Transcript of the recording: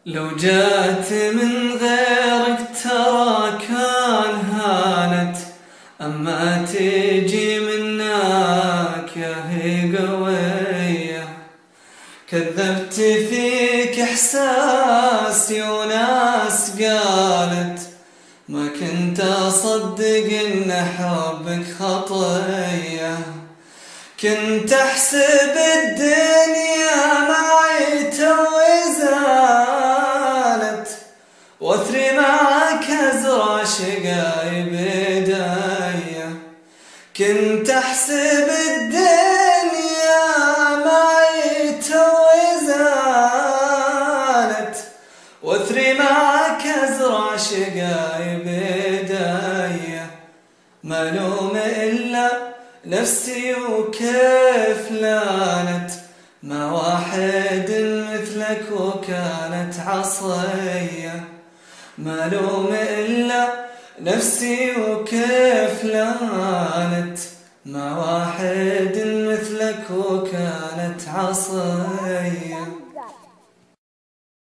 لو جات من غيرك ترى كان هانت، أما تجي منك يا هي قوية. كذبت فيك إحساسي وناس قالت، ما كنت أصدق إن حبك خطية. كنت أحسب الدنيا معي توزانت، واثري معك أزرع شقاي بداية. كنت أحسب الدنيا معي توزانت، واثري معك أزرع شقاي بداية. ما لوم إلا نفسي وكيف لانت، ما واحد مثلك وكانت عصية. ما لوم إلا نفسي وكيف لانت، ما واحد مثلك وكانت عصية.